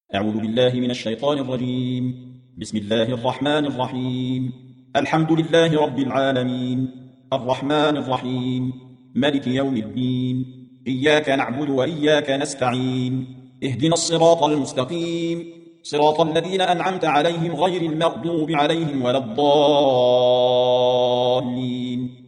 أعوذ بالله من الشيطان الرجيم. بسم الله الرحمن الرحيم. الحمد لله رب العالمين، الرحمن الرحيم، ملك يوم الدين. إياك نعبد وإياك نستعين. اهدنا الصراط المستقيم، صراط الذين أنعمت عليهم غير المغضوب عليهم ولا الضالين.